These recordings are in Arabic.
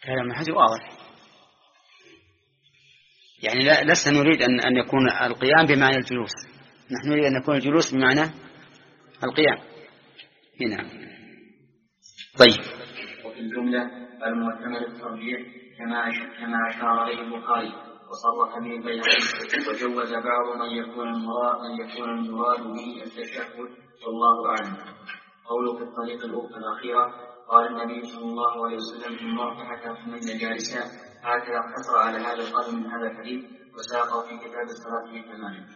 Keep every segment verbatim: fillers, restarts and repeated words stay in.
كلام الحج واضح، يعني لا لسنا نريد أن أن يكون القيام بمعنى الجلوس، نحن نريد أن يكون الجلوس بمعنى القيام هنا. طيب. وفي الجملة المعتمد الترجيح كما كما أشار إليه البخاري وصرح به البيهقي، وجوز بعض من يكون المراد من يكون المراد به التشهد والله أعلم. قوله في الطريق الأخيرة قال النبي صلى الله عليه وسلم ثم ارتحل حميد جالسا، هكذا اقتصر على هذا القدر من هذا الحديث وساقه في كتاب الصلاة في ثمانية.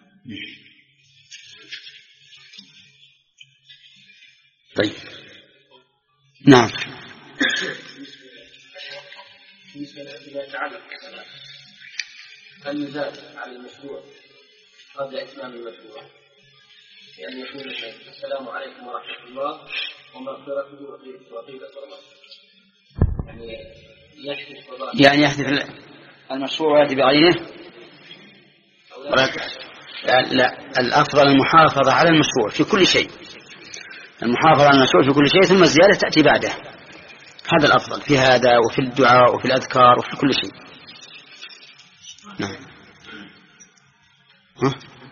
طيب. نعم. إذا يتعلق النزال على المشروع قبل إتمام المشروع، يعني يقول السلام عليكم ورحمة الله ومغفرته وقيل صلاة، يعني يحدث صلاة، يعني يحدث المشروع يأتي بعينه. لا, لا الأفضل المحافظة على المشروع في كل شيء، المحافظة على المشروع في كل شيء ثم الزيادة تأتي بعده، هذا الأفضل في هذا وفي الدعاء وفي الأذكار وفي كل شيء. نعم. ها؟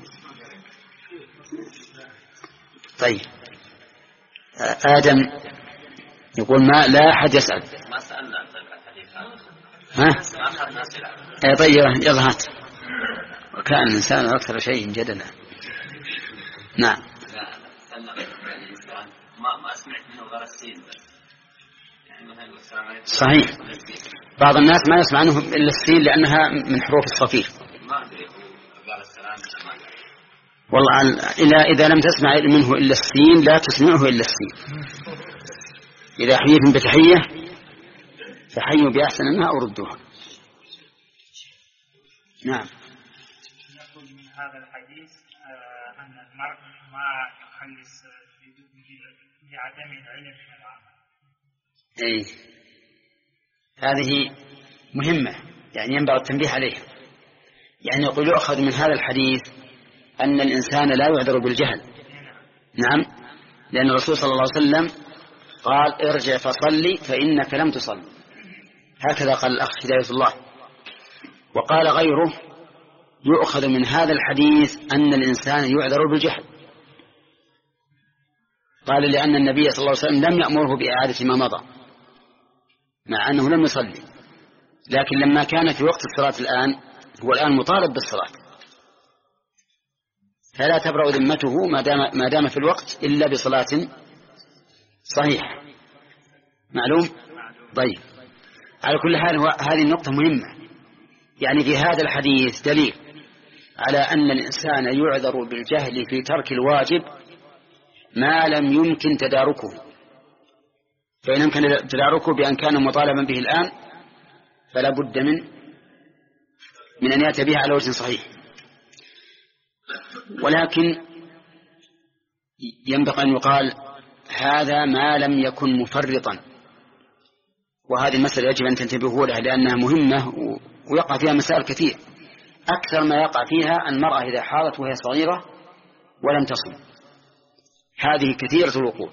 طيب. آدم يقول ما لا أحد يسأل. ما سألنا عن الحديث ها؟ ما أخذنا أسئلة. إيه طيب يلا هات. وكان الإنسان أكثر شيء جدلا. نعم. ما ما سمعت منه غير السين بس. يعني مثلا السلام عليكم. صحيح. بعض الناس ما يسمع عنه إلا السين لأنها من حروف الصفير. ما أدري قال السلام. والله إذا إذا لم تسمع منه إلا السين لا تسمعه إلا السين. إذا حييتم بتحية فحيوا بأحسن منها أو ردوها. نعم. نقول من هذا الحديث أن المرء ما يخلص بعدم العلم من العمل. أي هذه مهمة، يعني ينبغي التنبيه عليها. يعني يقول يؤخذ من هذا الحديث أن الإنسان لا يعذر بالجهل. نعم، لأن الرسول صلى الله عليه وسلم قال ارجع فصلي فإنك لم تصل، هكذا قال الأخ هداية الله. وقال غيره يؤخذ من هذا الحديث أن الإنسان يعذر بالجهل، قال لأن النبي صلى الله عليه وسلم لم يأمره بإعادة ما مضى مع أنه لم يصلي، لكن لما كان في وقت الصلاة الآن هو الآن مطالب بالصلاة، فلا تبرأ ذمته ما دام, ما دام في الوقت إلا بصلاة صحيحة. معلوم؟ طيب، على كل حال هذه النقطة مهمة. يعني في هذا الحديث دليل على أن الإنسان يعذر بالجهل في ترك الواجب ما لم يمكن تداركه، فإن يمكن تداركه بأن كان مطالبا به الآن فلا بد من من أن يأتي به على وجه صحيح. ولكن ينبغي أن يقال هذا ما لم يكن مفرطا، وهذه المسألة يجب أن تنتبهوا لها لأنها مهمة ويقع فيها مسائل كثير. أكثر ما يقع فيها المرأة إذا حاضت وهي صغيرة ولم تصم، هذه كثيرة الوقوع.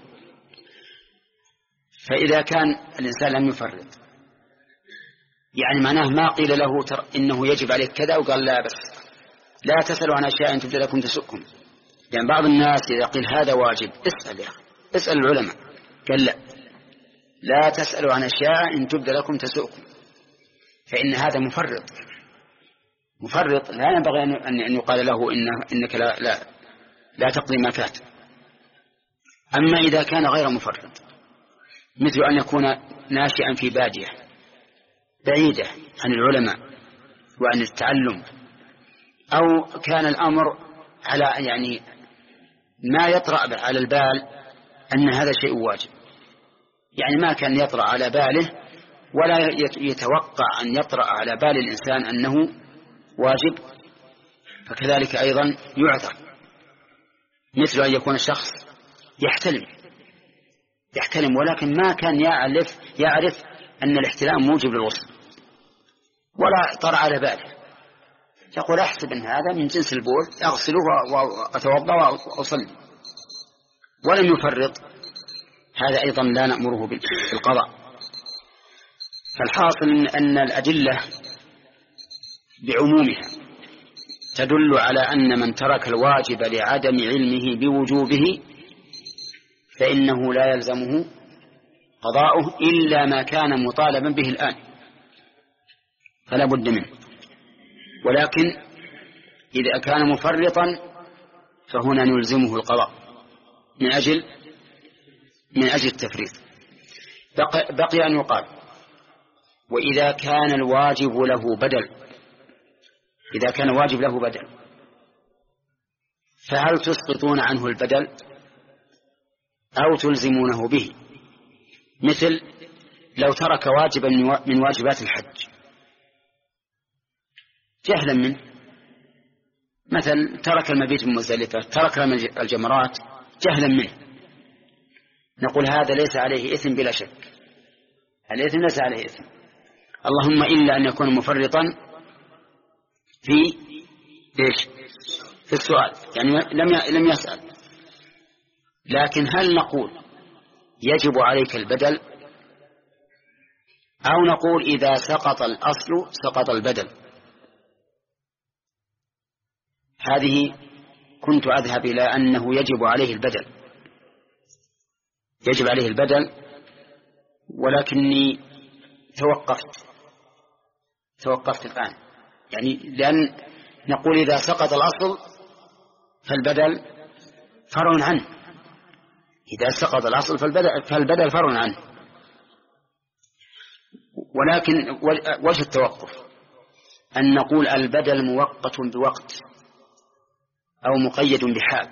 فإذا كان الإنسان لم يفرط يعني معناه ما قيل له تر إنه يجب عليك كذا وقال لا بس لا تسألوا عن أشياء إن تبدأ لكم تسؤكم. يعني بعض الناس إذا قيل هذا واجب اسأل يا أخي، اسأل العلماء، قال لا لا تسألوا عن أشياء إن تبدأ لكم تسؤكم، فإن هذا مفرط مفرط لا ينبغي أن يقال له إن إنك لا, لا, لا تقضي ما فات. أما إذا كان غير مفرط مثل أن يكون ناشئا في بادية بعيدة عن العلماء وعن التعلم، أو كان الأمر على يعني ما يطرأ على البال أن هذا شيء واجب، يعني ما كان يطرأ على باله ولا يتوقع أن يطرأ على بال الإنسان أنه واجب، فكذلك أيضا يعذر. مثل أن يكون الشخص يحتلم يحتلم ولكن ما كان يعرف يعرف أن الاحتلام موجب للغسل ولا طرأ على باله، يقول أحسب أن هذا من جنس البول أغسله وأتوضأ وأصلي ولم يفرط، هذا أيضا لا نأمره بالقضاء. فالحاصل أن الأدلة بعمومها تدل على أن من ترك الواجب لعدم علمه بوجوبه فإنه لا يلزمه قضاؤه إلا ما كان مطالبا به الآن، فلا بد منه. ولكن إذا كان مفرطا فهنا نلزمه القضاء من أجل من أجل التفريط. بقي, بقي أن يقال: وإذا كان الواجب له بدل، إذا كان الواجب له بدل فهل تسقطون عنه البدل أو تلزمونه به؟ مثل لو ترك واجبا من واجبات الحج جهلا منه، مثل ترك المبيت من مزدلفة، ترك الجمرات جهلا منه، نقول هذا ليس عليه إثم بلا شك، الإثم ليس عليه إثم، اللهم إلا أن يكون مفرطا في إيش؟ في السؤال، يعني لم لم يسأل. لكن هل نقول يجب عليك البدل أو نقول إذا سقط الأصل سقط البدل؟ هذه كنت أذهب إلى أنه يجب عليه البدل، يجب عليه البدل، ولكني توقفت توقفت الآن، يعني لأن نقول إذا سقط الأصل فالبدل فرع عنه، إذا سقط الأصل فالبدل, فالبدل فرع عنه. ولكن وجه التوقف أن نقول البدل مؤقت بوقت أو مقيد بحال.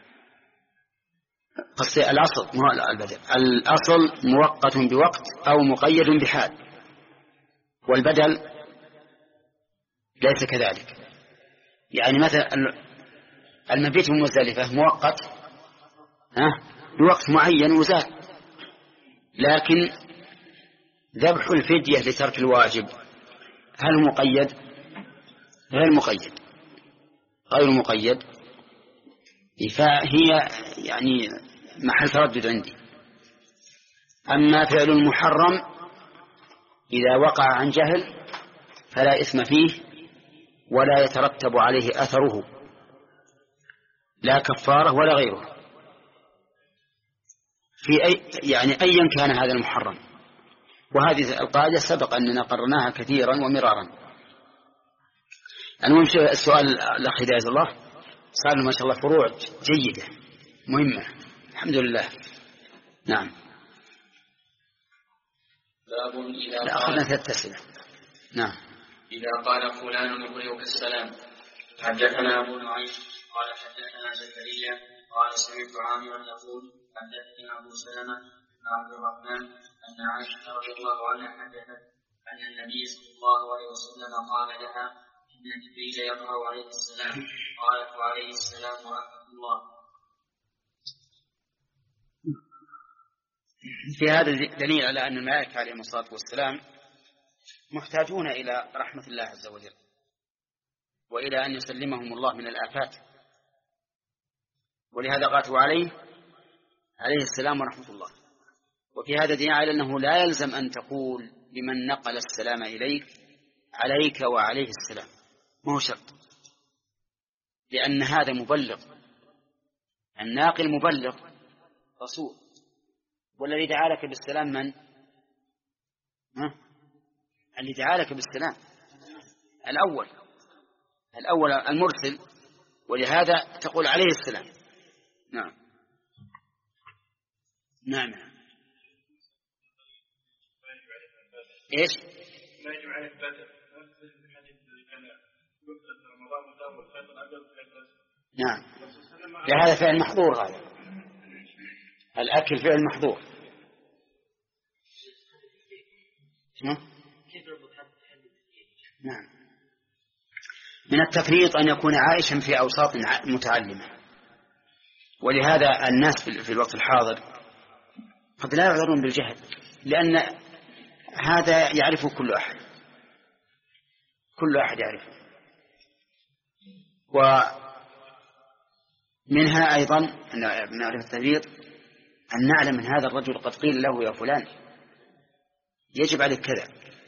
الأصل البدل الأصل مؤقت بوقت أو مقيد بحال، والبدل ليس كذلك. يعني مثلا المبيت من مزدلفة مؤقت ها بوقت معين وزاد، لكن ذبح الفدية لترك الواجب هل مقيد؟ غير مقيد، غير مقيد، فهي يعني محل تردد عندي. أما فعل المحرم إذا وقع عن جهل فلا إثم فيه ولا يترتب عليه أثره، لا كفارة ولا غيره، في أي يعني أيا كان هذا المحرم. وهذه القاعدة سبق أننا قررناها كثيرا ومرارا. المهم السؤال الأخ هداية الله صار ما شاء الله فروع جيدة مهمة الحمد لله. نعم. باب إذا لا أخذنا ثلاث أسئلة. نعم. إذا قال فلان يقرئك السلام. حدثنا أبو نعيم قال حدثنا زكريا قال سمعت عامرا يقول حدثني أبو سلمة بن عبد الرحمن أن عائشة رضي الله عنها حدثت أن النبي صلى الله عليه وسلم قال لها إن جبريل يقرأ عليه السلام، قالت وعليه السلام ورحمة الله. في هذا دليل على أن الملائكة عليهم الصلاة والسلام محتاجون إلى رحمة الله عز وجل وإلى أن يسلمهم الله من الآفات، ولهذا قالت عليه عليه السلام ورحمة الله. وفي هذا دليل على أنه لا يلزم أن تقول لمن نقل السلام إليك عليك وعليه السلام، ما هو شرط، لأن هذا مبلغ، الناقل مبلغ رسول، والذي دعا لك بالسلام من؟ ها؟ اللي دعا لك بالسلام الأول الأول المرسل، ولهذا تقول عليه السلام. نعم. نعم. إيش؟ ما يجب عليك بدل رمضان والفطر. نعم. لهذا فعل محظور، هذا الأكل فعل محظور. نعم. من التفريط أن يكون عائشا في أوساط متعلمة، ولهذا الناس في الوقت الحاضر قد لا يعذرون بالجهل، لأن هذا يعرفه كل أحد، كل أحد يعرفه. ومنها أيضا أن نعرف التفريط أن نعلم من هذا الرجل قد قيل له يا فلان يجب عليك كذا،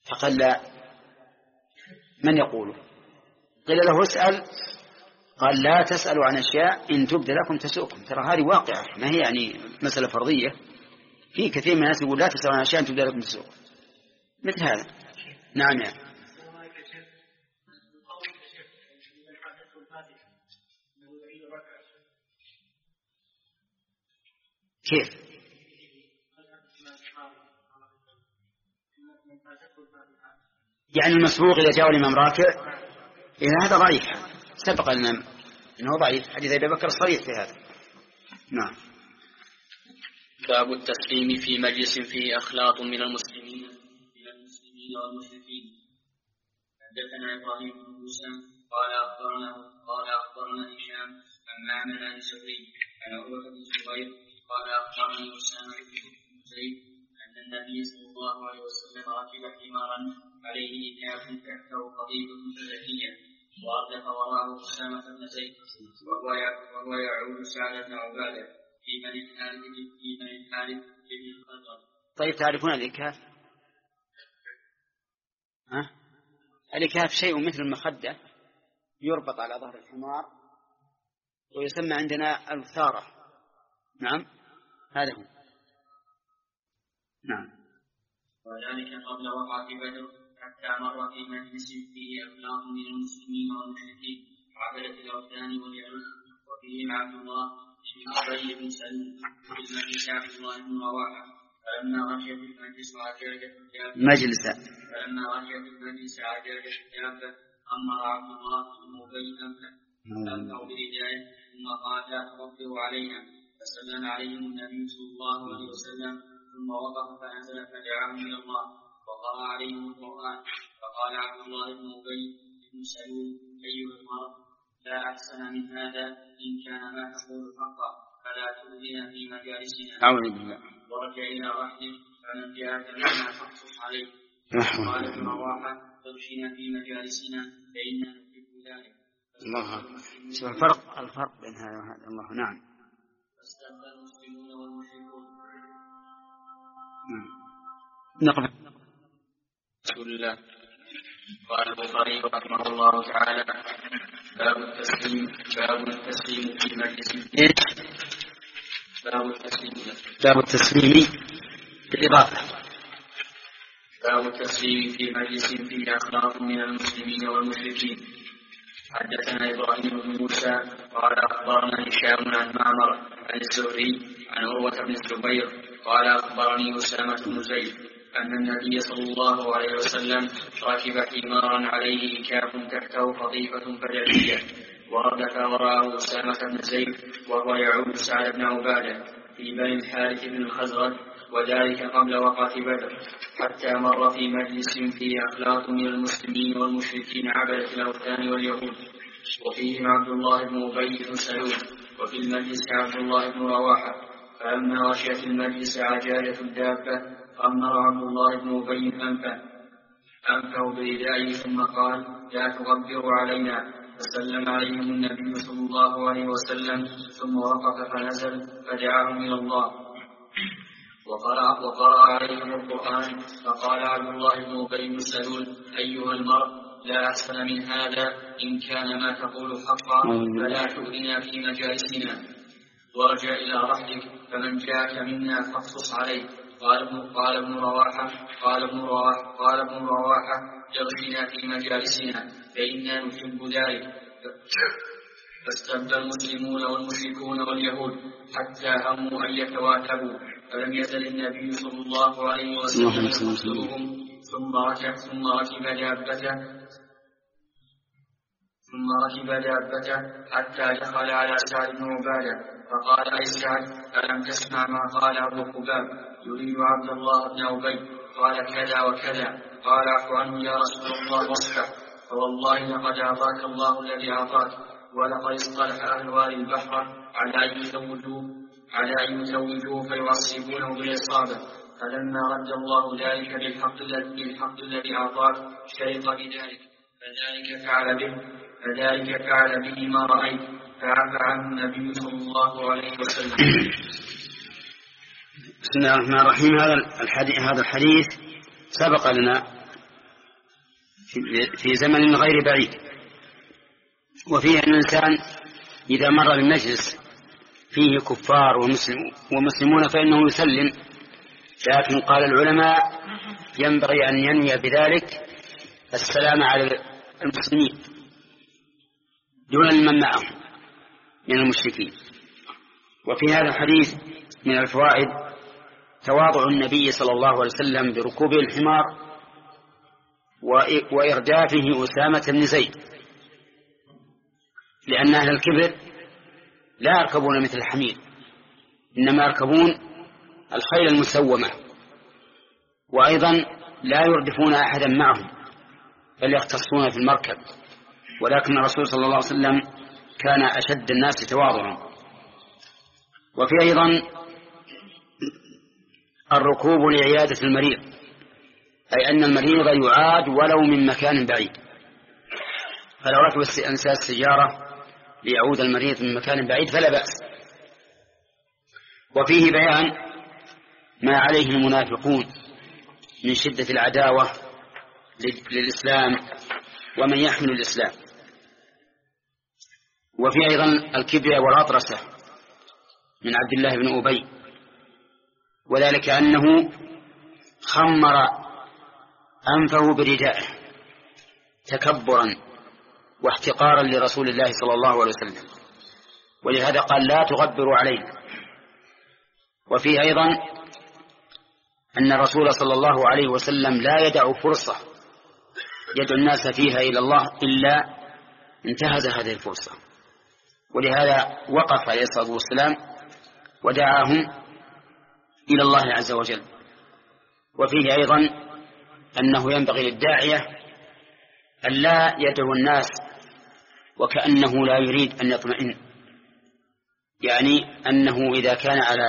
فقال لا. من يقوله؟ قيل له اسأل، قال لا تسألوا عن أشياء إن تبد لكم تسؤكم. ترى هذه واقعة، ما هي يعني مسألة فرضية. في كثير من الناس يقول لا تسألوا عن أشياء إن تبد لكم تسؤكم مثل هذا. نعم يعني. كيف؟ يعني المسبوق إذا جاء الإمام راكع، إذا هذا ضعيف، سبق لنا أنه ضعيف. حديث أبي بكر صريح في هذا. نعم. باب التسليم في مجلس فيه أخلاط من المسلمين من المسلمين والمشركين. حدثنا إبراهيم بن موسى قال أخبرنا قال أخبرنا هشام عن معمر عن زهري عن عروة بن الزبير قال أخبرني أسامة بن زيد أن النبي صلى الله عليه وسلم ركب حمارا عليه إكاف تحته قضيبة فلكية وأردف وراءه أسامة بن زيد وهو يعود سعد بن عبادة في بني الحارث في بني الحارث بن الخزرج. طيب تعرفون الإكاف؟ ها؟ الإكاف شيء مثل المخدة يربط على ظهر الحمار ويسمى عندنا الثارة. نعم هذا هو. نعم. وذلك قبل وقعة بدر حتى مر في مجلس فيه أخلاق من المسلمين والمشركين عبدة الأوثان واليهود وفيهم عبد الله بن أبي بن سلول وبالمجلس عبد الله بن رواحة فلما غشيت المجلس عجاجة الدابة مجلس فلما غشيت المجلس عجاجة الدابة أمر عبد الله بن أبي أنفه فأنفه بردائه ثم قال لا تغفروا علينا فسلم عليهم النبي صلى الله عليه وسلم ثم وقف فنزل فدعاهم إلى الله وقرأ عليهم القرآن فقال عبد الله بن أبي بن سلول أيها المرء لا أحسن من هذا إن كان ما تقول حقا فلا تؤذنا في مجالسنا. ورجع إلى رحله فمن جاءك منا فاقصص عليه. قال ابن رواحة تمشينا في مجالسنا فإنا نحب ذلك. الله شوف الفرق الفرق بين هذا وهذا. الله. نعم. فاستغفر المسلمون والمشركون. نقف. بسم الله. قال البخاري رحمه الله تعالى باب التسليم باب التسليم في مجلس باب التسليم باب التسليم بالإضافة باب التسليم في مجلس فيه أخلاق من المسلمين والمشركين. حدثنا إبراهيم بن موسى قال أخبرنا هشام عن معمر عن الزهري عن عروة بن الزبير قال أخبرني أسامة بن زيد أن النبي صلى الله عليه وسلم ركب حمارا عليه إكاف تحته قطيفة فجرية وردف وراءه أسامة بن زيد وهو يعود سعد بن عبادة في بني الحارث بن الخزرج وذلك قبل وقعة بدر حتى مر في مجلس فيه أخلاق من المسلمين والمشركين عبدة الأوثان واليهود وفيهم عبد الله بن أبي بن سلول وفي المجلس عبد الله بن رواحة فلما غشيت المجلس عجاجة الدابة أمر عبد الله بن أبي أنفه أنفه بردائه ثم قال لا تغبروا علينا فسلم عليهم النبي صلى الله عليه وسلم ثم وقف فنزل فدعاهم إلى الله وقرأ, وقرأ عليهم القرآن فقال عبد الله بن أبي بن سلول أيها المرء لا أحسن من هذا إن كان ما تقول حقا فلا تؤذنا في مجالسنا. ورجع إلى رحلك فمن جاءك منا فاقصص عليه. قال ابن قال ابن رواحة قال ابن رواحة قال ابن رواحة اغشنا في مجالسنا فإنا نحب ذلك. فاستبدى المسلمون والمشركون واليهود حتى هموا أن يتواكبوا فلم يزل النبي صلى الله عليه وسلم يقتلهم ثم ركب ثم ركب دابته ثم ركب دابته حتى دخل على سعد بن عبادة فقال أي سعد ألم تسمع ما قال أبو قباب يريد عبد الله بن أبي قال كذا وكذا قال اعف عنه يا رسول الله واصفح فوالله لقد أعطاك الله الذي أعطاك ولقد اصطلح أهل وادي البحر على أن يزوجوه على أن يزوجوه فيعصبونه بالإصابة فلما رد الله ذلك بالحق بالحق الذي أعطاك شرط بذلك فذلك فعل به فذلك فعل به ما رأيت فعفى عنه النبي صلى الله عليه وسلم. بسم الله الرحمن الرحيم. هذا الحديث هذا الحديث سبق لنا في زمن غير بعيد. وفيه أن الإنسان إذا مر بالمجلس فيه كفار ومسلم ومسلمون فإنه يسلم، لكن قال العلماء ينبغي أن ينوي بذلك السلام على المسلمين دون من معهم من المشركين. وفي هذا الحديث من الفوائد تواضع النبي صلى الله عليه وسلم بركوبه الحمار وإردافه أسامة بن زيد، لأن أهل الكبر لا يركبون مثل الحمير، إنما يركبون الخيل المسومة، وأيضا لا يردفون أحدا معهم بل يختصون في المركب. ولكن الرسول صلى الله عليه وسلم كان أشد الناس تواضعا. وفي أيضا الركوب لعيادة المريض، أي أن المريض يعاد ولو من مكان بعيد، فلو ركب الإنسان السيارة ليعود المريض من مكان بعيد فلا بأس. وفيه بيان ما عليه المنافقون من شدة العداوة للإسلام ومن يحمل الإسلام. وفي أيضا الكبرياء والأطرسة من عبد الله بن أبي، وذلك أنه خمر أنفه بردائه تكبرا واحتقارا لرسول الله صلى الله عليه وسلم، ولهذا قال لا تغبروا علينا. وفيه أيضا أن الرسول صلى الله عليه وسلم لا يدع فرصة يدعو الناس فيها إلى الله إلا انتهز هذه الفرصة، ولهذا وقف عليه الصلاة والسلام ودعاهم إلى الله عز وجل. وفيه أيضا أنه ينبغي للداعية أن لا يدعو الناس وكأنه لا يريد أن يطمئن، يعني أنه إذا كان على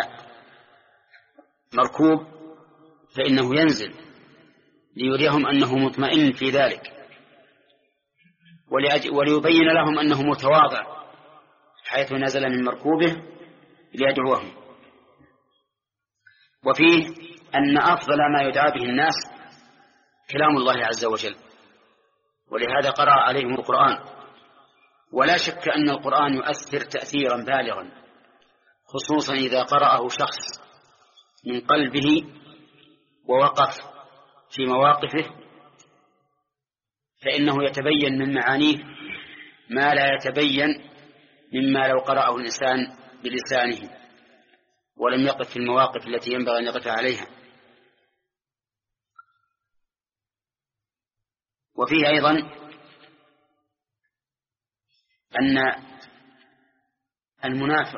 مركوب فإنه ينزل ليريهم أنه مطمئن في ذلك، وليبين لهم أنه متواضع حيث نزل من مركوبه ليدعوهم. وفيه أن أفضل ما يدعى به الناس كلام الله عز وجل، ولهذا قرأ عليهم القرآن. ولا شك أن القرآن يؤثر تأثيرا بالغا، خصوصا إذا قرأه شخص من قلبه ووقف في مواقفه، فإنه يتبين من معانيه ما لا يتبين مما لو قرأه الإنسان بلسانه ولم يقف في المواقف التي ينبغي أن يقف عليها. وفيه أيضا أن المنافق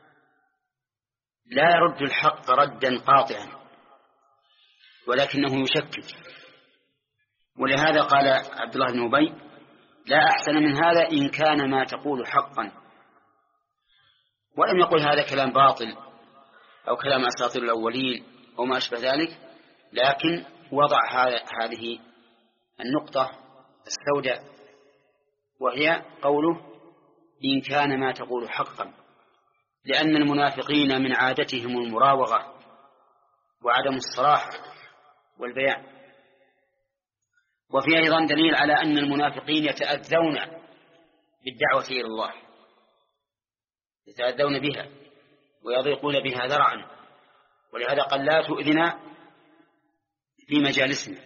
لا يرد الحق ردا قاطعا، ولكنه يشكك. ولهذا قال عبد الله بن أبي لا أحسن من هذا إن كان ما تقول حقا، ولم يقل هذا كلام باطل أو كلام أساطير الأولين أو ما أشبه ذلك، لكن وضع هذه النقطة السوداء، وهي قوله إن كان ما تقول حقا، لأن المنافقين من عادتهم المراوغة وعدم الصراحة والبيان. وفي أيضا دليل على أن المنافقين يتأذون بالدعوة إلى الله، يتأذون بها ويضيقون بها ذرعا، ولهذا قال لا تؤذنا في مجالسنا.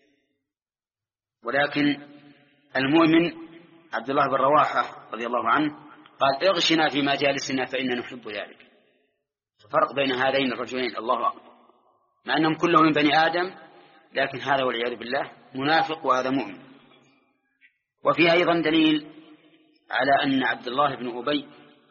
ولكن المؤمن عبد الله بن رواحة رضي الله عنه قال اغشنا في مجالسنا فإننا نحب ذلك. فرق بين هذين الرجلين الله أكبر، مع أنهم كلهم من بني آدم، لكن هذا والعياذ بالله منافق وهذا مؤمن. وفي أيضا دليل على أن عبد الله بن أبي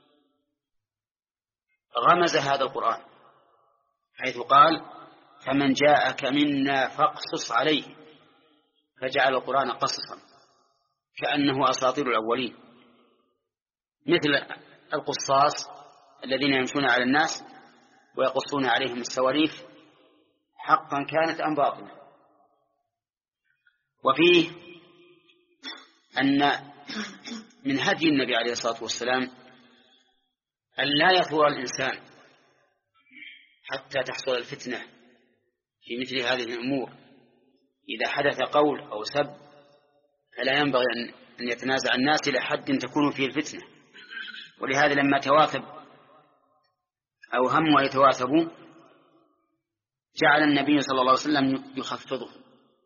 غمز هذا القرآن حيث قال فمن جاءك منا فاقصص عليه، فجعل القرآن قصصا كأنه أساطير الأولين، مثل القصاص الذين يمشون على الناس ويقصون عليهم السواريف حقا كانت أم باطلا. وفيه أن من هدي النبي عليه الصلاة والسلام أن لا يثور الإنسان حتى تحصل الفتنة في مثل هذه الأمور. إذا حدث قول أو سب فلا ينبغي أن يتنازع الناس إلى حد تكون فيه الفتنة. ولهذا لما تواثب أو هموا يتواثبوا جعل النبي صلى الله عليه وسلم يخفضهم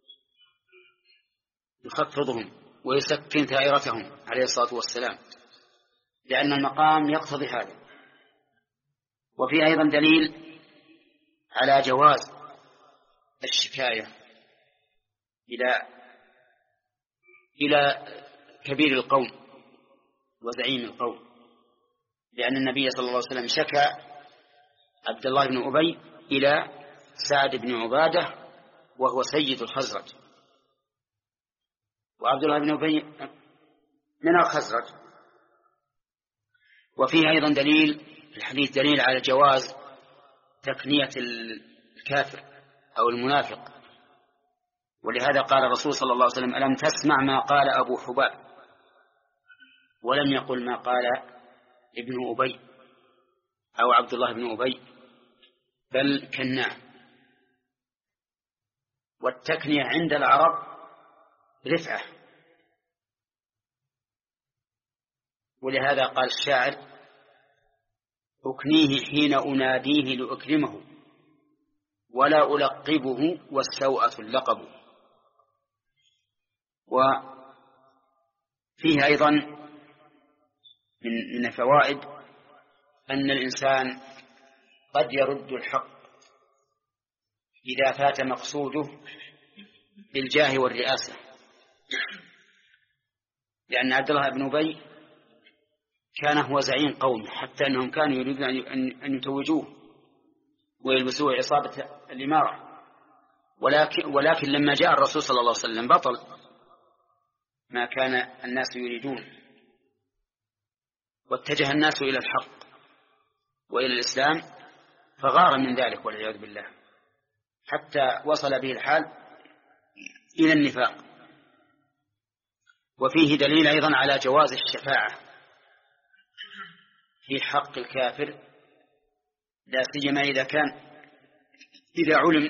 يخفضهم ويسكن ثائرتهم عليه الصلاة والسلام، لأن المقام يقتضي هذا. وفيه أيضا دليل على جواز الشكاية إلى إلى كبير القوم وزعيم القوم، لأن النبي صلى الله عليه وسلم شكى عبد الله بن أبي إلى سعد بن عبادة وهو سيد الخزرج، وعبد الله بن أبي من الخزرج. وفيه أيضا دليل الحديث دليل على جواز تكنية الكافر أو المنافق، ولهذا قال الرسول صلى الله عليه وسلم: ألم تسمع ما قال أبو حباب؟ ولم يقل ما قال ابن أبي أو عبد الله بن أبي، بل كناه. والتكنية عند العرب رفعة، ولهذا قال الشاعر: أكنيه حين أناديه لأكرمه ولا ألقبه والسوءة اللقب. وفيه أيضا من الفوائد أن الإنسان قد يرد الحق إذا فات مقصوده بالجاه والرئاسة، لأن عبد الله بن أبي كان هو زعيم قوم، حتى أنهم كانوا يريدون أن يتوجوه ويلبسوه عصابة الإمارة، ولكن, ولكن لما جاء الرسول صلى الله عليه وسلم بطل ما كان الناس يريدون، واتجه الناس إلى الحق وإلى الإسلام، فغار من ذلك والعياذ بالله، حتى وصل به الحال إلى النفاق. وفيه دليل أيضا على جواز الشفاعة في حق الكافر، لا سيما إذا كان إذا علم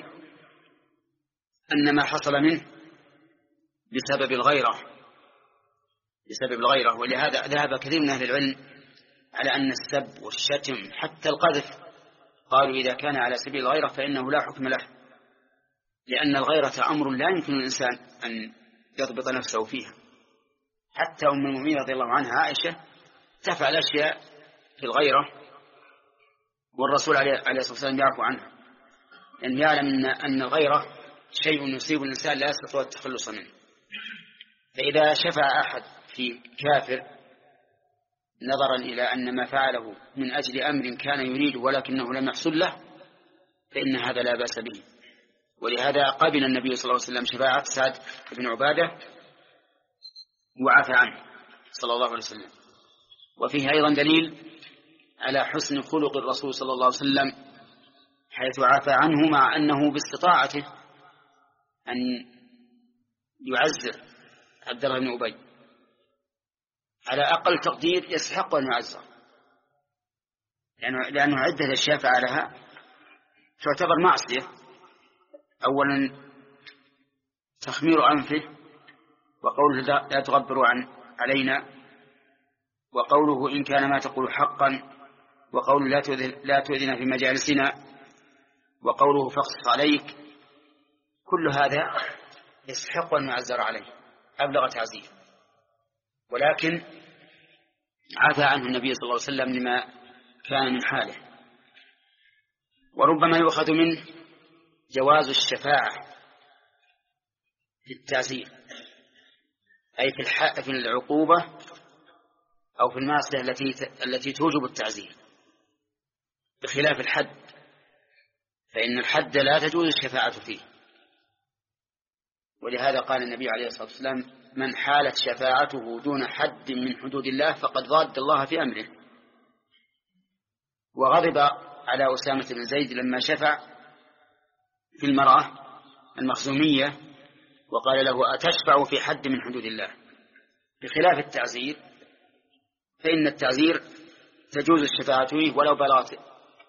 أن ما حصل منه بسبب الغيرة بسبب الغيرة. ولهذا ذهب كثير من أهل العلم على أن السب والشتم حتى القذف قالوا إذا كان على سبيل الغيرة فإنه لا حكم له، لأن الغيرة أمر لا يمكن الإنسان أن يضبط نفسه فيها. حتى أم المؤمنين رضي الله عنها عائشة تفعل أشياء في الغيرة والرسول عليه الصلاة والسلام يعفو عنها، لأن يعلم أن الغيرة شيء يصيب الإنسان لا يستطيع التخلص منه. فإذا شفع أحد في كافر نظرا إلى أن ما فعله من أجل أمر كان يريد ولكنه لم يحصل له فإن هذا لا بأس به. ولهذا قبل النبي صلى الله عليه وسلم شفاعة سعد بن عبادة وعفى عنه صلى الله عليه وسلم. وفيه أيضا دليل على حسن خلق الرسول صلى الله عليه وسلم حيث عفى عنه، مع أنه باستطاعته أن يعزر عبد الله بن أبي على أقل تقدير يستحق أن يعزر، لأنه, لأنه عدة أشياء فعلها تعتبر معصية. أولا تخمير أنفه، وقوله لا تغبروا عن علينا، وقوله إن كان ما تقول حقا، وقوله لا تؤذنا في مجالسنا، وقوله فاقصص عليك. كل هذا يستحق أن يعزر عليه أبلغ تعزير، ولكن عفى عنه النبي صلى الله عليه وسلم لما كان من حاله. وربما يؤخذ منه جواز الشفاعة في التعزير، أي في الحق في العقوبة أو في المعصية التي التي توجب التعزير، بخلاف الحد، فإن الحد لا تجوز الشفاعة فيه. ولهذا قال النبي عليه الصلاة والسلام: من حالت شفاعته دون حد من حدود الله فقد ضاد الله في أمره. وغضب على أسامة بن زيد لما شفع في المرأة المخزومية وقال له: أتشفع في حد من حدود الله؟ بخلاف التعزير، فإن التعزير تجوز الشفاعة فيه ولو بلغت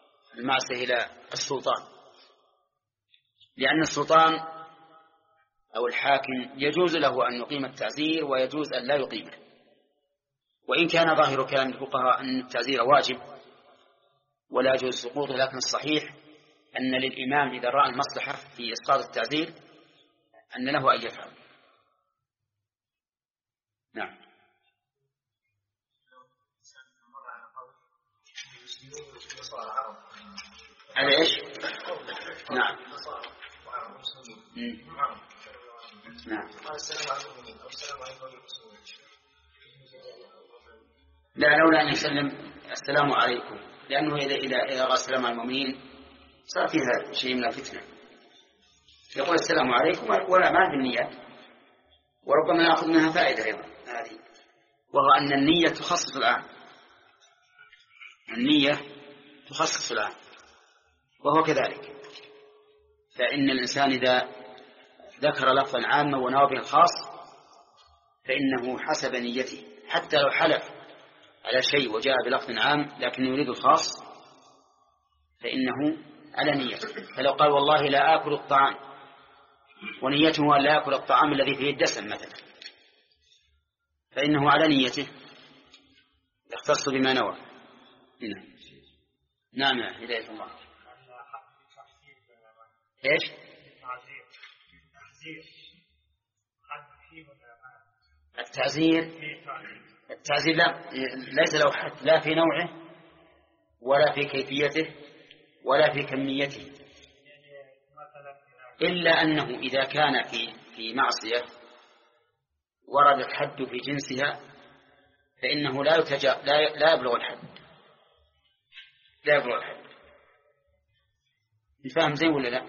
المعصية إلى السلطان، لأن السلطان أو الحاكم يجوز له أن يقيم التعزير ويجوز أن لا يقيمه. وإن كان ظاهر كلام الفقهاء أن التعزير واجب ولا يجوز سقوطه، لكن الصحيح أن للإمام إذا رأى المصلحة في إسقاط التعزير أن له أن يفعل. نعم. على إيش؟ نعم. نعم. لا، لولا أن يسلم السلام عليكم، لأنه إذا إذا إذا قال السلام على المؤمنين صار فيها شيء من الفتنة. يقول السلام عليكم ولا ما بالنيات، وربما نأخذ منها فائدة أيضا هذه، وهو أن النية تخصص العام. النية تخصص العام، وهو كذلك. فإن الإنسان إذا ذكر لفظا عاما ونوى به الخاص فإنه حسب نيته، حتى لو حلف على شيء وجاء بلفظ عام لكن يريد الخاص فإنه على نيته. فلو قال والله لا آكل الطعام ونيته أن لا آكل الطعام الذي فيه الدسم مثلا، فإنه على نيته يختص بما نوى. نعم. هداية الله. إيش؟ التعزير التعزير لا ليس له حد، لا في نوعه ولا في كيفيته ولا في كميته، إلا أنه إذا كان في في معصية ورد الحد في جنسها فإنه لا يتجا لا لا يبلغ الحد لا يبلغ الحد. نفهم زين ولا لا؟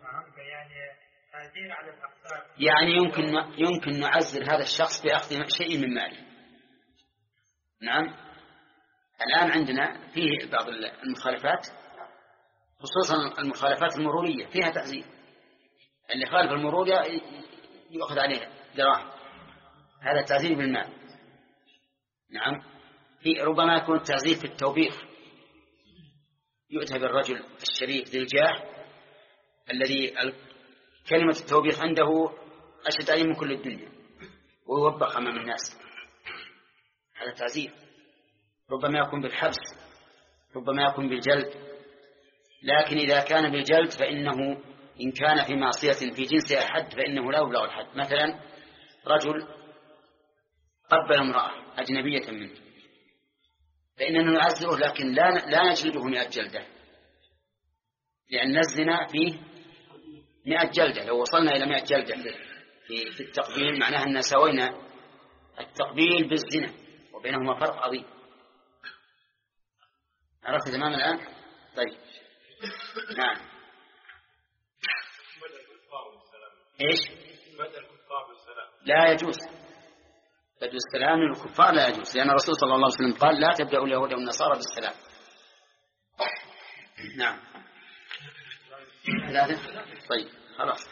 يعني يمكن يمكن نعزل هذا الشخص بأخذ شيء من ماله. نعم. الآن عندنا فيه بعض المخالفات، خصوصا المخالفات المرورية فيها تعزير. اللي خالف المرورية يأخذ عليه دراهم، هذا تعزير بالمال. نعم. في ربما يكون التعزير في التوبيخ، يؤتى بالرجل الشريف ذي الجاه الذي كلمة التوبيخ عنده أشد عليه من كل الدنيا ويوبخ أمام الناس، هذا تعزير. ربما يكون بالحبس، ربما يكون بالجلد. لكن إذا كان بالجلد فإنه إن كان في معصية في جنس أحد فإنه لا يبلغ الحد. مثلا رجل قبل امرأة أجنبية منه فإننا نعزره، لكن لا لا نجلده مئة جلدة، لأن الزنا فيه مئة جلدة. لو وصلنا إلى مئة جلدة في في التقبيل معناها أن سوينا التقبيل بالزنا وبينهما فرق عظيم. عرفت تماما الآن؟ طيب. نعم. إيش؟ لا يجوز بدء السلام للكفار، لا يجوز، لأن الرسول صلى الله عليه وسلم قال لا تبدأوا اليهود والنصارى بالسلام. نعم. ثلاثة. طيب خلاص.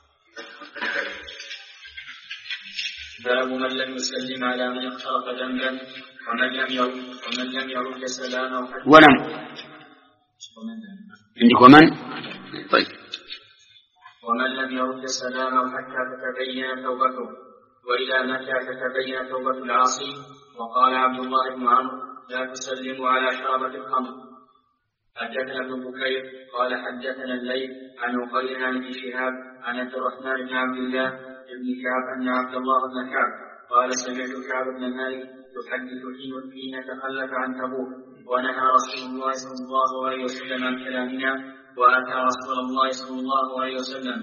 باب من لم يسلم على من اخترق ذنبا ومن لم يرد ومن لم يرد سلامه ولم عندك ومن. طيب. ومن لم يرد سلامه حتى تتبين توبته، وإذا متى تتبين توبة العاصي. وقال عبد الله بن عمرو لا تسلموا على شربة الخمر. حدثنا ابن بكير قال حدثنا الليث عن عقيل عن ابن شهاب عن عبد الرحمن بن عبد الله بن كعب أن عبد الله بن كعب قال سمعت كعب بن مالك يحدث حين تخلف عن تبوك ونهى رسول الله صلى الله عليه وسلم عن كلامنا، وأتى رسول الله صلى الله عليه وسلم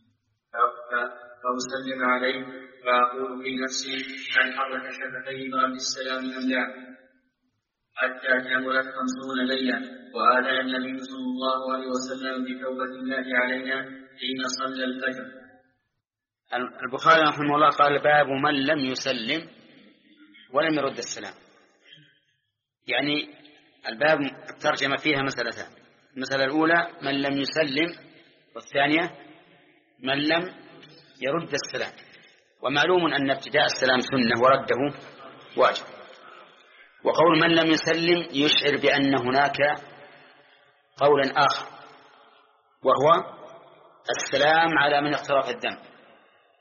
فأسلم عليه فأقول في نفسي هل حرك شفتيه برد السلام أم لا، حتى كملت خمسون ليلة. وآذن النبي صلى الله عليه وسلم بتوبة الله علينا حين صلى الفجر. البخاري رحمه الله قال باب من لم يسلم ولم يرد السلام. يعني الباب الترجمة فيها مسألتان. المسألة الأولى من لم يسلم، والثانية من لم يرد السلام. ومعلوم أن ابتداء السلام سنة ورده واجب. وقول من لم يسلم يشعر بأن هناك قولا آخر، وهو السلام على من اقترف الذنب.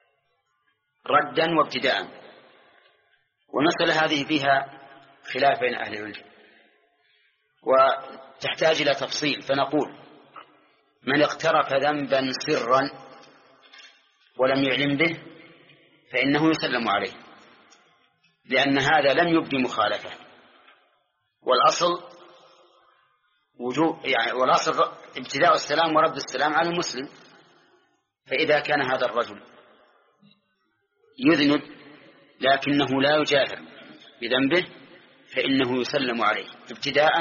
ردا وابتداء. والمسألة هذه فيها خلاف بين أهل العلم وتحتاج إلى تفصيل، فنقول: من اقترف ذنبا سرا ولم يعلم به فإنه يسلم عليه، لأن هذا لم يبدي مخالفة، والأصل وجوب يعني والأصل ابتداء السلام ورد السلام على المسلم. فإذا كان هذا الرجل يذنب لكنه لا يجاهر بذنبه فإنه يسلم عليه ابتداء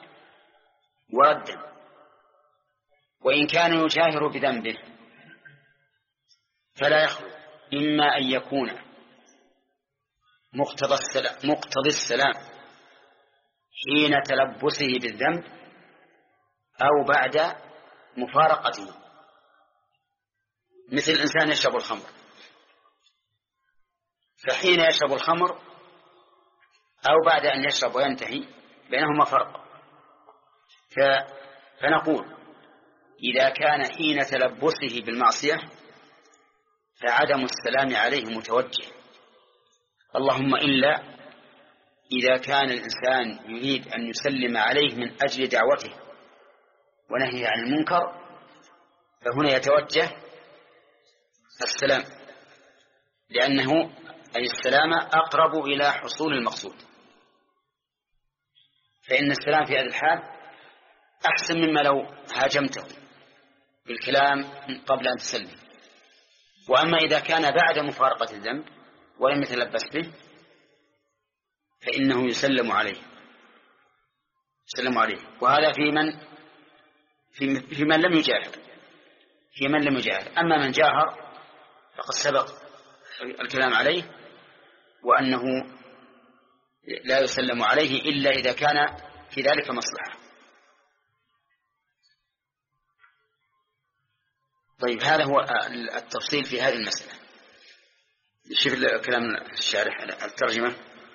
وردا. وإن كان يجاهر بذنبه فلا يخلو إما أن يكون مقتضى السلام, مقتضى السلام حين تلبسه بالذنب أو بعد مفارقته، مثل الإنسان يشرب الخمر، فحين يشرب الخمر أو بعد أن يشرب وينتهي بينهما فرق. فنقول: إذا كان حين تلبسه بالمعصية فعدم السلام عليه متوجه، اللهم إلا إذا كان الإنسان يريد أن يسلم عليه من أجل دعوته ونهيه عن المنكر، فهنا يتوجه السلام، لأنه أي السلام أقرب إلى حصول المقصود. فإن السلام في هذا الحال أحسن مما لو هاجمته بالكلام قبل أن تسلم. وأما إذا كان بعد مفارقة الذنب ولم يتلبس به فإنه يسلم عليه يسلم عليه وهذا في من في, في من لم يجاهر في من لم يجاهر. أما من جاهر فقد سبق الكلام عليه، وأنه لا يسلم عليه إلا إذا كان في ذلك مصلحة. طيب، هذا هو التفصيل في هذه المسألة. شوف كلام الشارح الترجمة.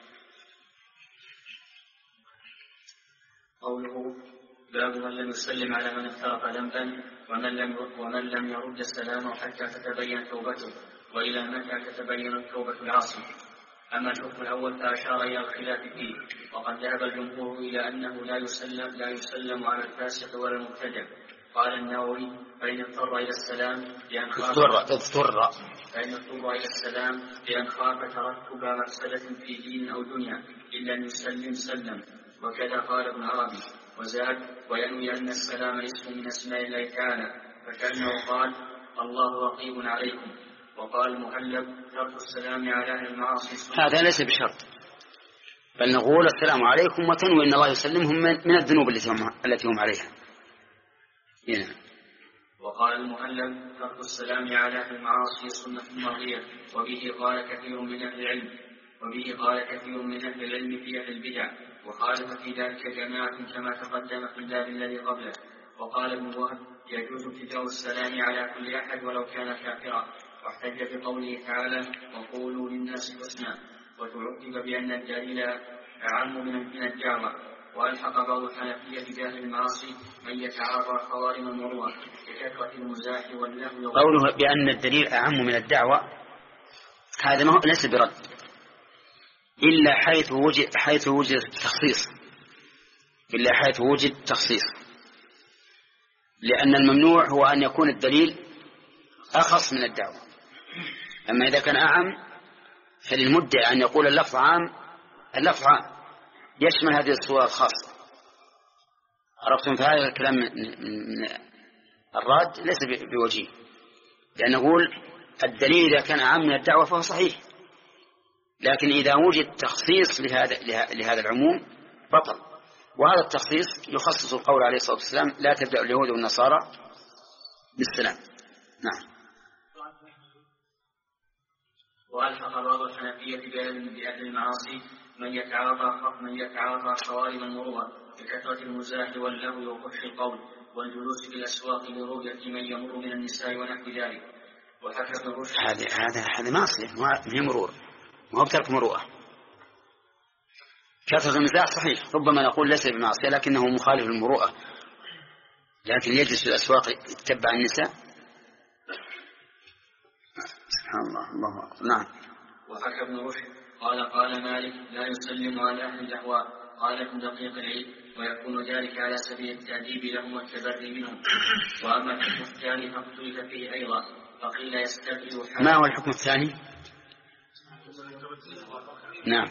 قوله: باب من لم يسلم على من اقترف ذنبا ومن لم ومن لم يرد السلام حتى تتبين توبته، وإلى متى تتبين التوبة العاصي. أما الحكم الأول فأشار إلى الخلاف فيه، وقد ذهب الجمهور إلى أنه لا يسلم لا يسلم على الفاسق ولا المبتدع. قال النووي: فإن اضطر إلى السلام لأن خاف اضطر فإن اضطر إلى السلام لأن خاف ترتب مفسدة في دين أو دنيا إلا أن يسلم سلم. وكذا قال ابن عربي. وزاد: وينوي أن السلام اسم من أسماء الله تعالى، فكأنه قال: الله رقيب عليكم. وقال المهلب: ترك السلام على أهل المعاصي. هذا ليس بشرط، بل نقول السلام عليكم وتنوي أن الله يسلمهم من الذنوب التي هم عليها. هنا. وقال المهلب: ترك السلام على أهل المعاصي سنة ماضية، وبه قال كثير من أهل العلم وبه قال كثير من أهل العلم في أهل البدع، وخالف في ذلك جماعة كما تقدم في الباب الذي قبله. وقال ابن وهب: يجوز ابتداء السلام على كل أحد ولو كان كافرا، واحتج بقوله تعالى: وقولوا للناس حسنا، وتعقب بأن الدليل أعم من الدعوة. وألحق بعض الحنفية بأهل المعاصي من يتعاطى خوارم المروءة بكثرة المزاح واللهو. قوله بأن الدليل أعم من الدعوة هذا ما هو ليس برد، إلا حيث وجد حيث وجد تخصيص إلا حيث وجد تخصيص لأن الممنوع هو أن يكون الدليل أخص من الدعوة. أما إذا كان أعم فللمدعي أن يقول اللفظ عام اللفظ عام يشمل هذه الصورة الخاصة. عرفتم؟ فهذا الكلام من الراد ليس بوجيه، لأن نقول الدليل إذا كان أعم من الدعوة فهو صحيح، لكن إذا وجد تخصيص لهذا لهذا العموم بطل. وهذا التخصيص يخصص القول عليه الصلاة والسلام: لا تبدأ اليهود والنصارى بالسلام. نعم. وألحق بعض الحنفية بأهل المعاصي من يتعاطى من يتعاطى خوارم المروءة بكثرة المزاح واللهو وفحش القول والجلوس في الأسواق لرؤية من يمر من النساء ونحو ذلك. وحكى ابن رشد: هذا هذا هذا معصية، ما هي مرور، ما هو بترك مروءة. كثرة المزاح صحيح، ربما نقول ليس بمعصية لكنه مخالف للمروءة، لكن يجلس في الأسواق يتبع النساء. سبحان الله. الله أكبر. نعم. وحكى ابن رشد قال قال مالك لا يسلم على أهل الأهواء. قال ابن دقيق العيد ويكون ذلك على سبيل التأديب لهم والتبري منهم. وأما الحكم الثاني فاختلف فيه أيضا فقيل يستبدل. ما هو الحكم الثاني؟ نعم،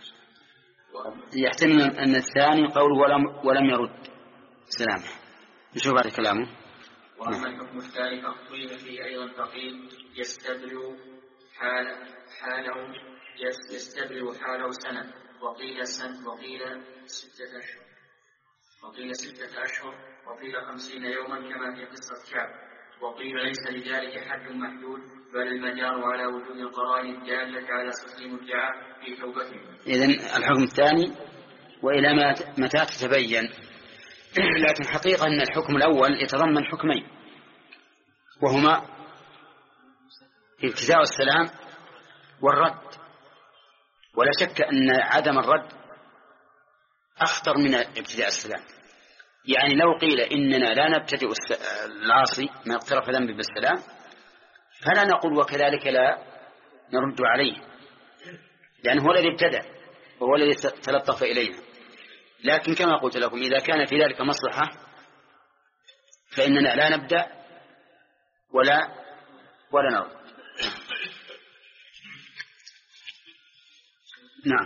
يحتمل أن الثاني قول ولم, ولم يرد سلامه. نشوف هذا كلامه. وأما الحكم الثاني فاختلف فيه أيضا فقيل يستبدل حال حاله يستبدل حاله سنة وقيل سنة وقيل ستة أشهر وقيل ستة أشهر وقيل خمسين يوما كما في قصة كعب. وقيل ليس لذلك حد محدود بل المجار على وجود القرائن الدالة على صدق مدعى في توبته. إذن الحكم الثاني وإلى متى تتبين. لكن حقيقة أن الحكم الأول يتضمن حكمين وهما ابتداء السلام والرد. ولا شك أن عدم الرد أخطر من ابتداء السلام. يعني لو قيل إننا لا نبتدئ العاصي من اقترف ذنب بالسلام فلا نقول وكذلك لا نرد عليه لأنه هو الذي ابتدأ وهو الذي تلطف إلينا. لكن كما قلت لكم إذا كان في ذلك مصلحة فإننا لا نبدأ ولا ولا نرد. نعم.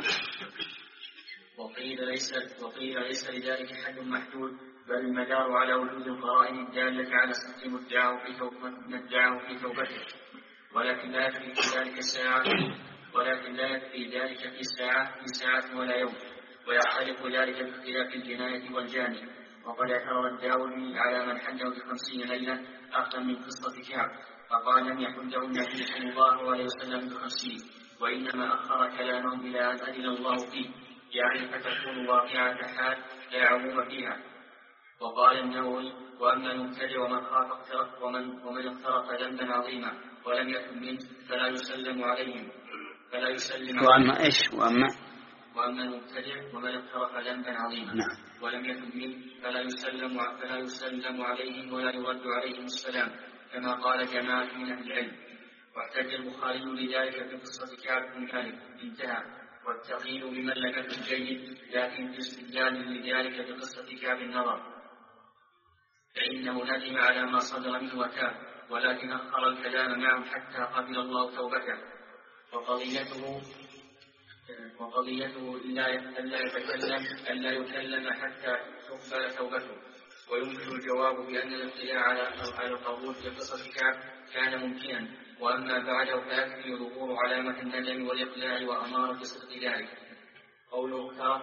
وقيل ليس وقيل ليس لذلك حد محدود بل المدار على وجود القرائن الدالة على صدق مدعاه في مدعاه في توبته. ولكن لا يكفي في ذلك ساعة ولكن لا يكفي ذلك في ساعة في ساعة ولا يوم. ويختلف ذلك باختلاف الجناية والجاني. وقد اعترض الداودي على من حده بخمسين ليلة أخذا من قصة كعب فقال لم يحده النبي صلى الله عليه وسلم بخمسين وإنما أخر كلامه إلى أن أذن الله فيه يعني فتكون واقعة حال لا عموم فيها. وقال النووي وأما المبتدع ومن خاف اقترف ومن ومن اقترف ذنبا عظيما ولم يكن منه فلا يسلم عليهم فلا يسلم وأما إيش وأما وأما المبتدع ومن اقترف ذنبا عظيما نعم. ولم يكن منه فلا يسلم فلا يسلم عليهم ولا يرد عليهم السلام كما قال جماعة من أهل العلم. واحتج البخاري لذلك في قصة كعب بن مالك انتهى. والتقييد بمن لم يكن جيد لكن في استدلال لذلك بقصة كعب النظر فإنه ندم على ما صدر منه وتاب ولكن أخر الكلام معه حتى قبل الله توبته. وقضيته وقضيته إلا يتكلم ألا يكلم حتى تقبل توبته. ويمكن الجواب بأن الاطلاع على القبول في قصة كعب كان ممكنا وأما بعده فيكفي ظهور علامة الندم والإقلاع وأمارة صدق ذلك. قوله اقترف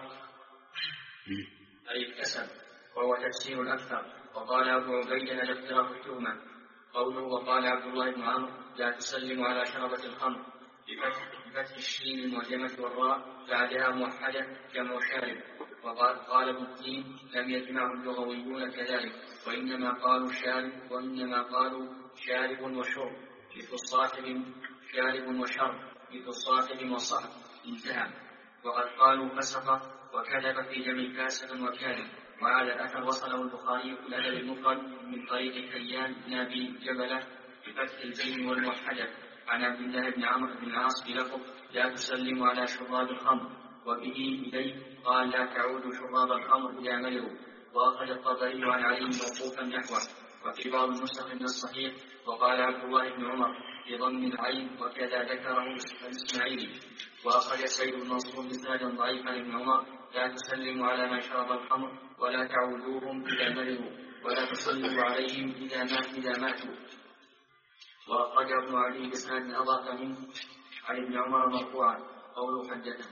أي اكتسب وهو تفسير أكثر. وقال أبو عبيدة الاقتراف التهمة. قوله وقال عبد الله بن عمرو لا تسلم على شربة الخمر بفتح الشين المعجمة والراء بعدها موحدة جمع شارب. وقال قال ابن الدين لم يجمعه اللغويون كذلك وإنما قالوا شارب وإنما قالوا شارب وشرب مثل صاحب شارب وشرب مثل صاحب وصحب انتهى. وقد قالوا فسق وكذب في جمع فاسق وكاذب. وهذا الأثر وصله البخاري في الأدب المفرد من طريق حيان بن أبي جبلة بفتح الجيم والموحدة عن عبد الله بن عمرو بن العاص بلفظ لا تسلم على شراب الخمر وبه إليه قال لا تعود شراب الخمر إذا ملئوا. وأخذ الطبري عن علي موقوفا نحوه. وفي بعض النسخ من الصحيح وقال عبد الله بن عمر بضم العين وكذا ذكره الإسماعيلي. وأخذ سيد المنصور بسناد ضعيفا ابن عمر لا تسلموا على من شرب الخمر ولا تعودوهم إذا ملئوا ولا تصلوا عليهم إذا مات إذا ماتوا. وأخرج ابن علي بسناد أضاف منه عن ابن عمر مرفوعا قوله حدثه.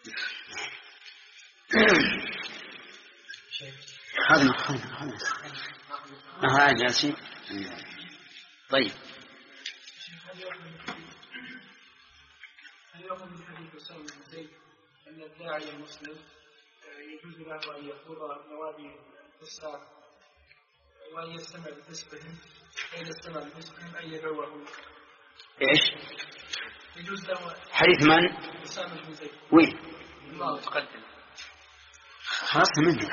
هذا هذا هذا شيء طيب. هل يؤخذ من حديث أسامة بن زيد أن الداعي المسلم يجوز له أن يخوض نوادي الفساق وأن يستمع بفسقهم فإذا استمع بفسقهم أن يدعوه؟ إيش؟ يجوز له حديث من؟ أسامة بن زيد. وين؟ الله تقدم. خلاص منه.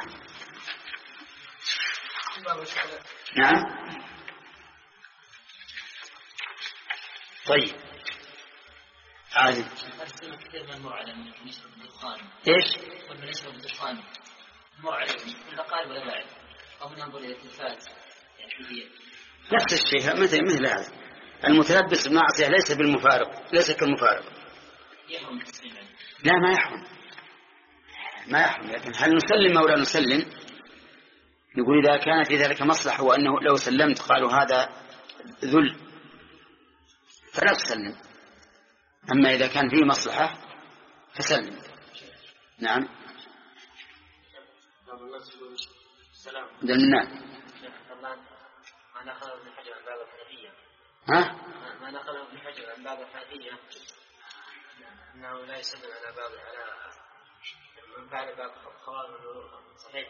نعم. طيب عادي. السنة كثير من معلم يشرب الدخان. إيش؟ ومن يشرب الدخان معلم إذا قال ولا بعد أو من نقول إذا تلفات يعني نفس الشيء مثل مثل هذا. المتلبس بالمعصية ليس بالمفارق، ليس كالمفارق. يحرم التسليم. لا ما يحرم، ما يحرم، لكن هل نسلم أو لا نسلم؟ يقول إذا كان في ذلك مصلحة وأنه لو سلمت قالوا هذا ذل فلا تسلم، أما إذا كان فيه مصلحة فسلم. نعم. دلنا. ما نأخذه ابن حجر عن باب الحنفية. ها؟ ما نأخذه ابن حجر عن باب الحنفية أنه لا يسلم على باب على من بعد باب خوارج صحيح.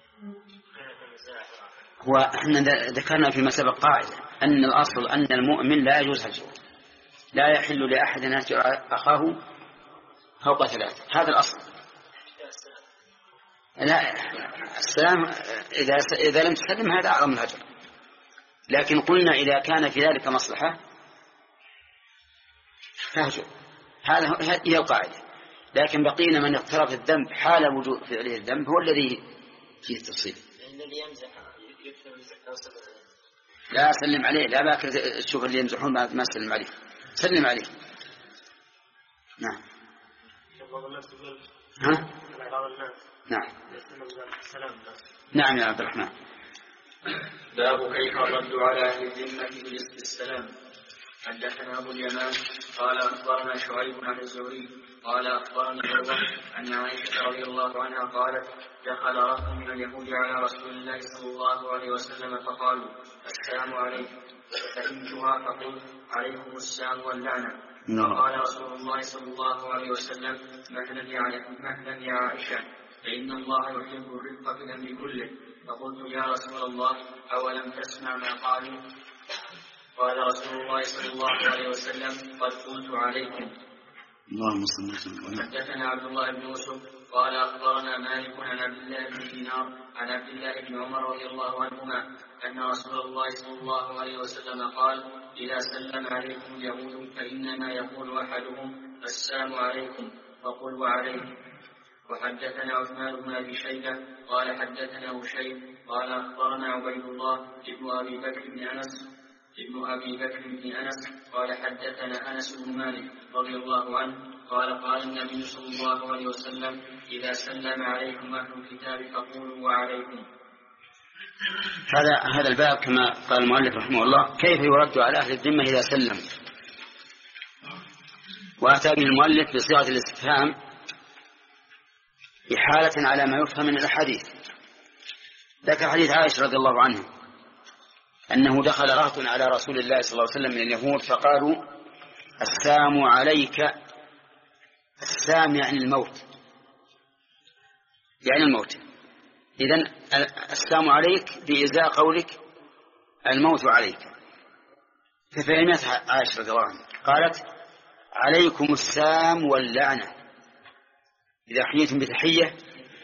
هو احنا ذكرنا فيما سبق قاعدة أن الأصل أن المؤمن لا يجوز هجره، لا يحل لأحد أن يهجر أخاه فوق ثلاث، هذا الأصل. لا السلام إذا إذا لم تسلم هذا أعظم الهجر، لكن قلنا إذا كان في ذلك مصلحة فهجر، هذا هي القاعدة. لكن بقينا من اقترف الذنب حال وجود فعله الذنب هو الذي فيه التفصيل. الذي يمزح لا سلم عليه، لا باك تشوف اللي يمزحون ما سلم عليه، سلم عليه. نعم. ها؟ نعم. نعم يا عبد الرحمن. باب كيف الرد على أهل الذمة بالسلام. حدثنا أبو اليمان قال أخبرنا شعيب عن الزهري قال أخبرني عروة أن عائشة رضي الله عنها قالت دخل رهط من اليهود على رسول الله صلى الله عليه وسلم فقالوا السلام عليكم، ففهمتها فقلت عليكم السلام واللعنة. فقال رسول الله صلى الله عليه وسلم مهلا يا عائشة فإن الله يحب الرفق في الأمر كله. فقلت يا رسول الله أولم تسمع ما قالوا؟ قال رسول الله صلى الله عليه وسلم قد قلت عليكم. اللهم صل وسلم. حدثنا عبد الله بن يوسف قال أخبرنا مالك عن عبد الله بن دينار عن عبد الله بن عمر رضي الله عنهما أن رسول الله صلى الله عليه وسلم قال إذا سلم عليكم اليهود فإنما يقول أحدهم السلام عليكم وقل وعليكم. وحدثنا عثمان بن أبي شيبة قال حدثنا هشيم قال أخبرنا عبيد الله ابن أبي بكر بن أنس ابن أبي بكر بن أنس قال حدثنا أنس بن مالك رضي الله عنه قال قال النبي صلى الله عليه وسلم إذا سلم عليكم أهل الكتاب فقولوا وعليكم. هذا هذا الباب كما قال المؤلف رحمه الله كيف يرد على أهل الذمة إذا سلم، وأتى به المؤلف بصيغة الاستفهام إحالة على ما يفهم من الحديث. ذكر حديث عائشة رضي الله عنها أنه دخل رهط على رسول الله صلى الله عليه وسلم من اليهود فقالوا السلام عليك. السلام يعني الموت، يعني الموت. إذن السلام عليك بإزاء قولك الموت عليك. ففهمت عائشة رضي الله عنها قالت عليكم السلام واللعنة. إذا حييتم بتحية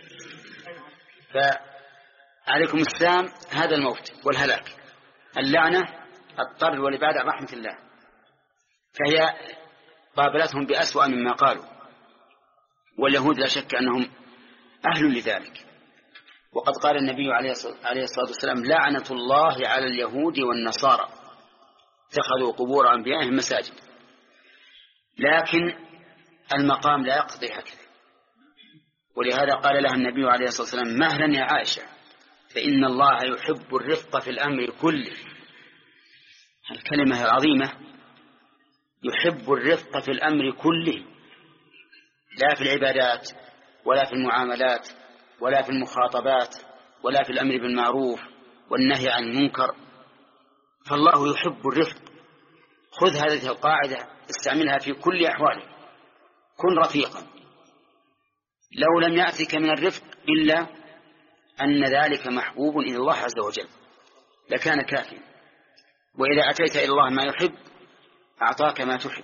فعليكم السلام هذا الموت والهلاك، اللعنة الطرد والإبعاد عن رحمة الله. فهي قابلتهم بأسوأ مما قالوا، واليهود لا شك أنهم أهل لذلك. وقد قال النبي عليه الصلاة والسلام لعنة الله على اليهود والنصارى اتخذوا قبور أنبيائهم مساجد. لكن المقام لا يقضي هكذا، ولهذا قال لها النبي عليه الصلاة والسلام مهلا يا عائشة فإن الله يحب الرفق في الأمر كله. الكلمة العظيمة يحب الرفق في الأمر كله، لا في العبادات ولا في المعاملات ولا في المخاطبات ولا في الأمر بالمعروف والنهي عن المنكر، فالله يحب الرفق. خذ هذه القاعدة استعملها في كل أحوالك، كن رفيقا. لو لم يأتك من الرفق إلا أن ذلك محبوب إلى الله عز وجل لكان كافيا، وإذا أتيت إلى الله ما يحب أعطاك ما تحب.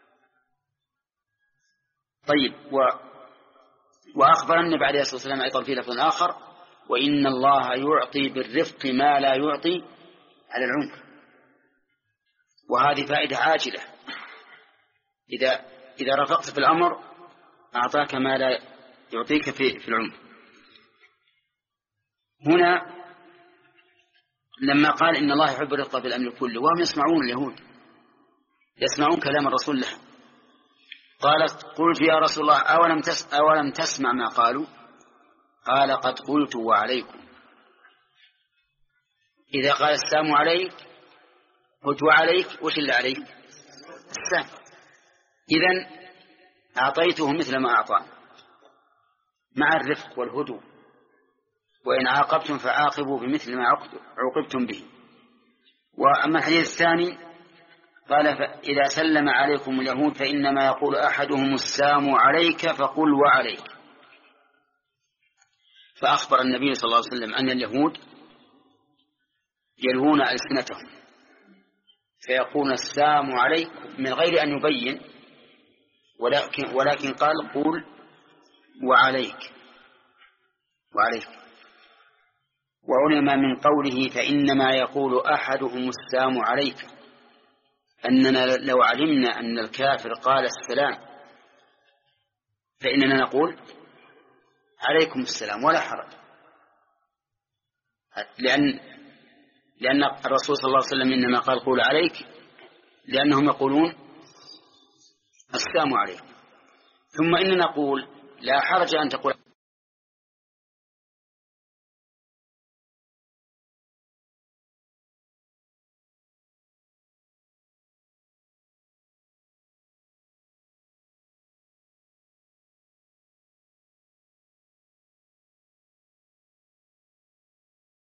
طيب و... وأخبر النبي عليه الصلاة والسلام أيضا في لفظ آخر وإن الله يعطي بالرفق ما لا يعطي على العنف. وهذه فائدة عاجلة إذا إذا رفقت في الأمر أعطاك ما لا يعطيك في, في العمر. هنا لما قال إن الله يحب الرفق في الأمر كله، وهم يسمعون اليهود يسمعون كلام الرسول له، قالت قلت يا رسول الله أولم, تس أولم تسمع ما قالوا؟ قال قد قلت وعليكم. إذا قال السلام عليك قلت وعليك، وش اللي عليك؟ السلام. إذن أعطيته مثل ما أعطى مع الرفق والهدوء، وإن عاقبتم فعاقبوا بمثل ما عوقبتم به. وأما الحديث الثاني قال إذا سلم عليكم اليهود فإنما يقول أحدهم السلام عليك فقل وعليك. فأخبر النبي صلى الله عليه وسلم أن اليهود يلوون ألسنتهم فيقول السلام عليك من غير أن يبين، ولكن, ولكن قال قول وعليك وعليك. وعلم من قوله فإنما يقول أحدهم السلام عليك أننا لو علمنا أن الكافر قال السلام فإننا نقول عليكم السلام ولا حرج، لأن لأن الرسول صلى الله عليه وسلم إنما قال قول عليك لأنهم يقولون السلام عليك. ثم إننا نقول لا حرج أن تقول